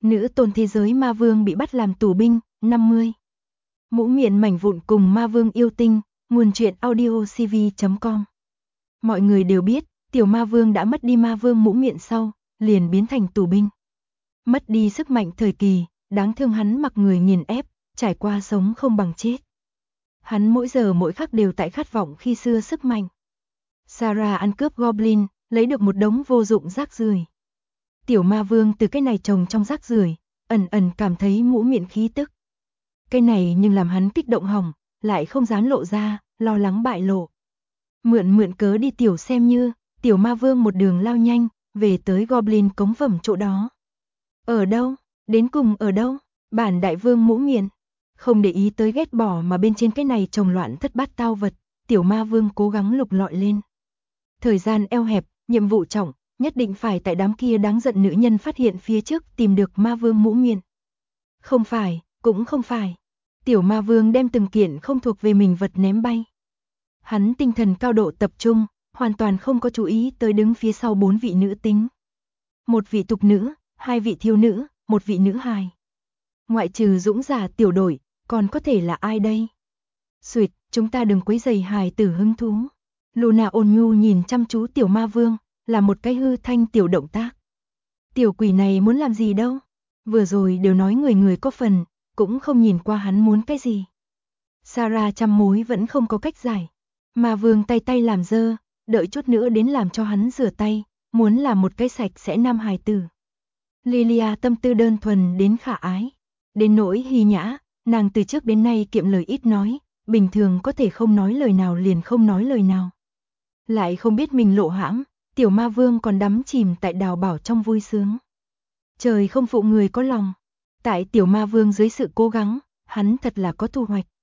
Nữ tôn thế giới ma vương bị bắt làm tù binh, 50. Mũ miệng mảnh vụn cùng ma vương yêu tinh, nguồn truyện audio cv.com. Mọi người đều biết, tiểu ma vương đã mất đi ma vương mũ miệng sau, liền biến thành tù binh. Mất đi sức mạnh thời kỳ, đáng thương hắn mặc người nghiền ép, trải qua sống không bằng chết. Hắn mỗi giờ mỗi khắc đều tại khát vọng khi xưa sức mạnh. Sarah ăn cướp Goblin, lấy được một đống vô dụng rác rưởi. Tiểu ma vương từ cái này trồng trong rác rưởi, ẩn ẩn cảm thấy mũ miệng khí tức. Cái này nhưng làm hắn kích động hỏng, lại không dám lộ ra, lo lắng bại lộ. Mượn cớ đi tiểu xem như, tiểu ma vương một đường lao nhanh, về tới Goblin cống phẩm chỗ đó. Ở đâu? Đến cùng ở đâu? Bản đại vương mũ miệng. Không để ý tới ghét bỏ mà bên trên cái này trồng loạn thất bát tao vật, tiểu ma vương cố gắng lục lọi lên. Thời gian eo hẹp, nhiệm vụ trọng, nhất định phải tại đám kia đáng giận nữ nhân phát hiện phía trước tìm được ma vương mũ miệng. Không phải, cũng không phải. Tiểu ma vương đem từng kiện không thuộc về mình vật ném bay. Hắn tinh thần cao độ tập trung, hoàn toàn không có chú ý tới đứng phía sau 4 vị nữ tính. Một vị tục nữ, 2 vị thiếu nữ, một vị nữ hài. Ngoại trừ dũng giả tiểu đội, còn có thể là ai đây? Xuyệt, chúng ta đừng quấy rầy hài tử hứng thú. Luna ôn nhu nhìn chăm chú tiểu ma vương, là một cái hư thanh tiểu động tác. Tiểu quỷ này muốn làm gì đâu? Vừa rồi đều nói người có phần, cũng không nhìn qua hắn muốn cái gì. Sarah trăm mối vẫn không có cách giải. Ma vương tay làm dơ, đợi chút nữa đến làm cho hắn rửa tay, muốn làm một cái sạch sẽ nam hài tử. Lilia tâm tư đơn thuần đến khả ái. Đến nỗi Hy Nhã, nàng từ trước đến nay kiệm lời ít nói, bình thường có thể không nói lời nào liền không nói lời nào. Lại không biết mình lộ hãm, tiểu ma vương còn đắm chìm tại đào bảo trong vui sướng. Trời không phụ người có lòng. Tại tiểu ma vương dưới sự cố gắng, hắn thật là có thu hoạch.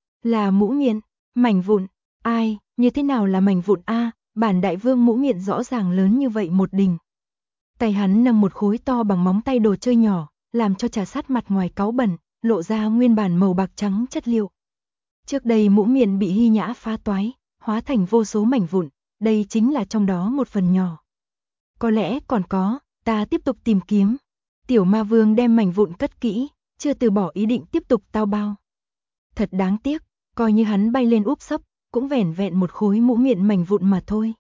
Là mũ miệng, mảnh vụn, ai, như thế nào là mảnh vụn a? Bản đại vương mũ miệng rõ ràng lớn như vậy một đỉnh. Tay hắn nâng một khối to bằng móng tay đồ chơi nhỏ, làm cho trà sát mặt ngoài cáu bẩn, lộ ra nguyên bản màu bạc trắng chất liệu. Trước đây mũ miệng bị Hy Nhã phá toái, hóa thành vô số mảnh vụn, đây chính là trong đó một phần nhỏ. Có lẽ còn có, ta tiếp tục tìm kiếm. Tiểu ma vương đem mảnh vụn cất kỹ, chưa từ bỏ ý định tiếp tục tao bao. Thật đáng tiếc, coi như hắn bay lên úp sấp, cũng vẻn vẹn một khối mũ miệng mảnh vụn mà thôi.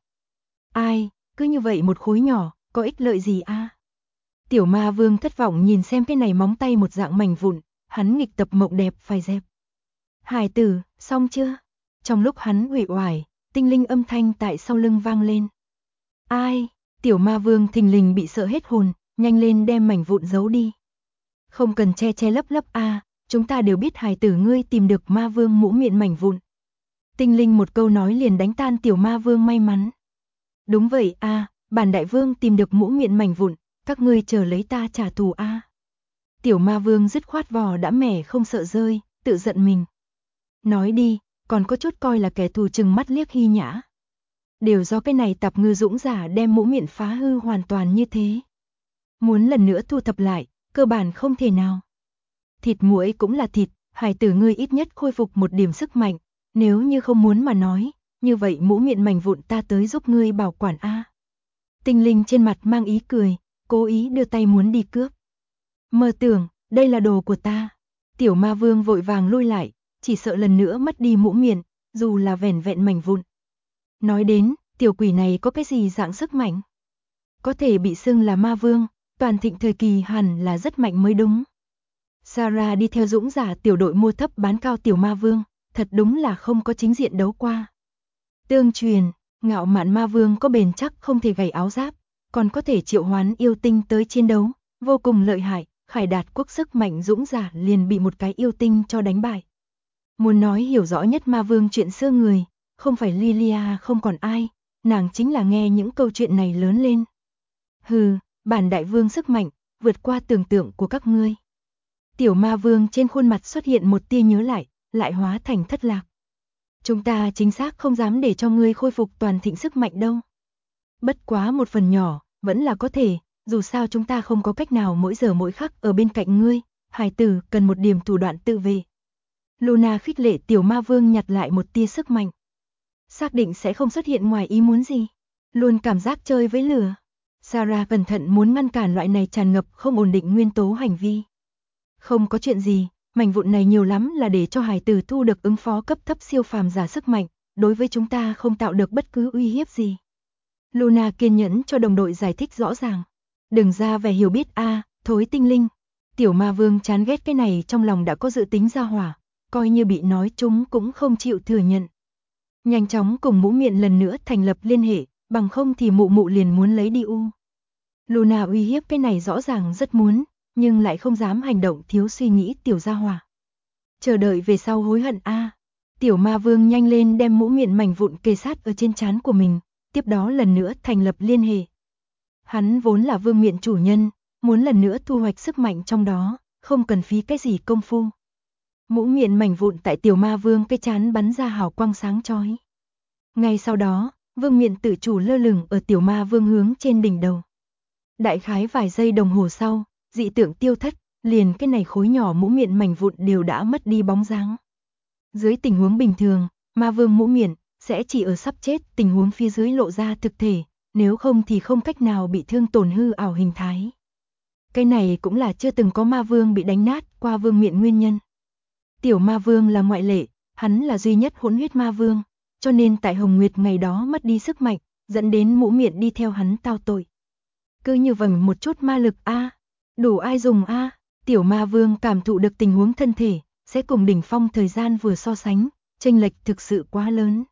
Ai, cứ như vậy một khối nhỏ, có ích lợi gì a? Tiểu ma vương thất vọng nhìn xem cái này móng tay một dạng mảnh vụn, hắn nghịch tập mộng đẹp phải dẹp. Hải tử, xong chưa? Trong lúc hắn uể oải, tinh linh âm thanh tại sau lưng vang lên. Ai? Tiểu ma vương thình lình bị sợ hết hồn, nhanh lên đem mảnh vụn giấu đi. Không cần che lấp a, chúng ta đều biết hài tử ngươi tìm được ma vương mũ miệng mảnh vụn. Tinh linh một câu nói liền đánh tan tiểu ma vương may mắn. Đúng vậy a, bản đại vương tìm được mũ miệng mảnh vụn, các ngươi chờ lấy ta trả thù a. Tiểu ma vương dứt khoát vò đã mẻ không sợ rơi, tự giận mình. Nói đi, còn có chút coi là kẻ thù chừng mắt liếc Hy Nhã. Đều do cái này tạp ngư dũng giả đem mũ miệng phá hư hoàn toàn như thế. Muốn lần nữa thu thập lại, cơ bản không thể nào. Thịt muỗi cũng là thịt, hài tử ngươi ít nhất khôi phục một điểm sức mạnh, nếu như không muốn mà nói, như vậy mũ miệng mảnh vụn ta tới giúp ngươi bảo quản a. Tinh linh trên mặt mang ý cười, cố ý đưa tay muốn đi cướp. Mơ tưởng, đây là đồ của ta. Tiểu ma vương vội vàng lui lại, chỉ sợ lần nữa mất đi mũ miệng, dù là vẻn vẹn mảnh vụn. Nói đến, tiểu quỷ này có cái gì dạng sức mạnh? Có thể bị xưng là ma vương, toàn thịnh thời kỳ hẳn là rất mạnh mới đúng. Sarah đi theo dũng giả tiểu đội mua thấp bán cao tiểu ma vương, thật đúng là không có chính diện đấu qua. Tương truyền, ngạo mạn ma vương có bền chắc không thể gầy áo giáp, còn có thể triệu hoán yêu tinh tới chiến đấu, vô cùng lợi hại, khải đạt quốc sức mạnh dũng giả liền bị một cái yêu tinh cho đánh bại. Muốn nói hiểu rõ nhất ma vương chuyện xưa người, không phải Lilia không còn ai, nàng chính là nghe những câu chuyện này lớn lên. Hừ, bản đại vương sức mạnh, vượt qua tưởng tượng của các ngươi. Tiểu ma vương trên khuôn mặt xuất hiện một tia nhớ lại hóa thành thất lạc. Chúng ta chính xác không dám để cho ngươi khôi phục toàn thịnh sức mạnh đâu. Bất quá một phần nhỏ, vẫn là có thể, dù sao chúng ta không có cách nào mỗi giờ mỗi khắc ở bên cạnh ngươi, hài tử cần một điểm thủ đoạn tự vệ. Luna khích lệ tiểu ma vương nhặt lại một tia sức mạnh. Xác định sẽ không xuất hiện ngoài ý muốn gì. Luôn cảm giác chơi với lửa. Sarah cẩn thận muốn ngăn cản loại này tràn ngập không ổn định nguyên tố hành vi. Không có chuyện gì, mảnh vụn này nhiều lắm là để cho hài tử thu được ứng phó cấp thấp siêu phàm giả sức mạnh, đối với chúng ta không tạo được bất cứ uy hiếp gì. Luna kiên nhẫn cho đồng đội giải thích rõ ràng. Đừng ra vẻ hiểu biết thối tinh linh. Tiểu ma vương chán ghét cái này, trong lòng đã có dự tính ra hỏa, coi như bị nói chúng cũng không chịu thừa nhận. Nhanh chóng cùng Mũ Miệng lần nữa thành lập liên hệ, bằng không thì mụ mụ liền muốn lấy đi u. Luna uy hiếp cái này rõ ràng rất muốn, nhưng lại không dám hành động thiếu suy nghĩ tiểu gia hỏa. Chờ đợi về sau hối hận Tiểu ma vương nhanh lên đem Mũ Miệng mảnh vụn kề sát ở trên trán của mình, tiếp đó lần nữa thành lập liên hệ. Hắn vốn là vương miện chủ nhân, muốn lần nữa thu hoạch sức mạnh trong đó, không cần phí cái gì công phu. Mũ Miệng mảnh vụn tại tiểu ma vương cái trán bắn ra hào quang sáng chói. Ngay sau đó, vương miện tự chủ lơ lửng ở tiểu ma vương hướng trên đỉnh đầu. Đại khái vài giây đồng hồ sau, dị tượng tiêu thất, liền cái này khối nhỏ Mũ Miệng mảnh vụn đều đã mất đi bóng dáng. Dưới tình huống bình thường, ma vương Mũ Miệng sẽ chỉ ở sắp chết tình huống phía dưới lộ ra thực thể, nếu không thì không cách nào bị thương tổn hư ảo hình thái. Cái này cũng là chưa từng có ma vương bị đánh nát qua vương miện nguyên nhân. Tiểu ma vương là ngoại lệ, hắn là duy nhất hỗn huyết ma vương, cho nên tại Hồng Nguyệt ngày đó mất đi sức mạnh, dẫn đến Mũ Miệng đi theo hắn tao tội. Cứ như vậy một chút ma lực đủ ai dùng Tiểu ma vương cảm thụ được tình huống thân thể, sẽ cùng đỉnh phong thời gian vừa so sánh, chênh lệch thực sự quá lớn.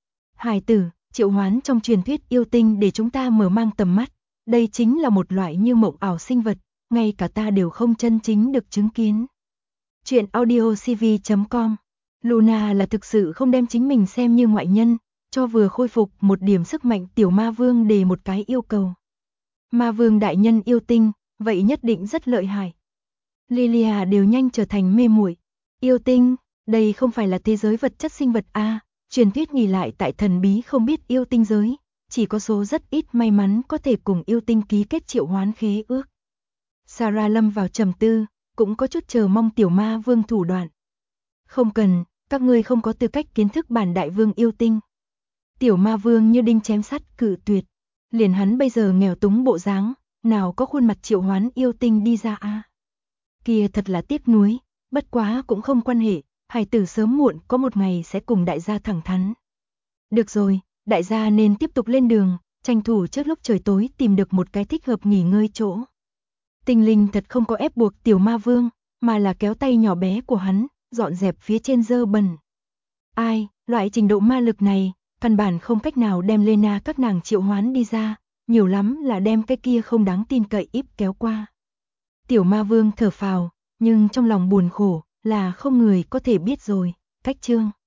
Hài tử, triệu hoán trong truyền thuyết yêu tinh để chúng ta mở mang tầm mắt, đây chính là một loại như mộng ảo sinh vật, ngay cả ta đều không chân chính được chứng kiến. Chuyện audiocv.com. Luna là thực sự không đem chính mình xem như ngoại nhân, cho vừa khôi phục một điểm sức mạnh tiểu ma vương đề một cái yêu cầu. Ma vương đại nhân yêu tinh, vậy nhất định rất lợi hại. Lilia đều nhanh trở thành mê muội. Yêu tinh, đây không phải là thế giới vật chất sinh vật truyền thuyết nghỉ lại tại thần bí không biết yêu tinh giới, chỉ có số rất ít may mắn có thể cùng yêu tinh ký kết triệu hoán khế ước. Sarah lâm vào trầm tư, cũng có chút chờ mong tiểu ma vương thủ đoạn. Không cần, các ngươi không có tư cách kiến thức bản đại vương yêu tinh. Tiểu ma vương như đinh chém sắt cự tuyệt. Liền hắn bây giờ nghèo túng bộ dáng, nào có khuôn mặt triệu hoán yêu tinh đi ra Kia thật là tiếc nuối, bất quá cũng không quan hệ, hài tử sớm muộn có một ngày sẽ cùng đại gia thẳng thắn. Được rồi, đại gia nên tiếp tục lên đường, tranh thủ trước lúc trời tối tìm được một cái thích hợp nghỉ ngơi chỗ. Tinh linh thật không có ép buộc tiểu ma vương, mà là kéo tay nhỏ bé của hắn, dọn dẹp phía trên dơ bẩn. Loại trình độ ma lực này, căn bản không cách nào đem Lena các nàng triệu hoán đi ra, nhiều lắm là đem cái kia không đáng tin cậy íp kéo qua. Tiểu ma vương thở phào, nhưng trong lòng buồn khổ là không người có thể biết rồi. Cách chương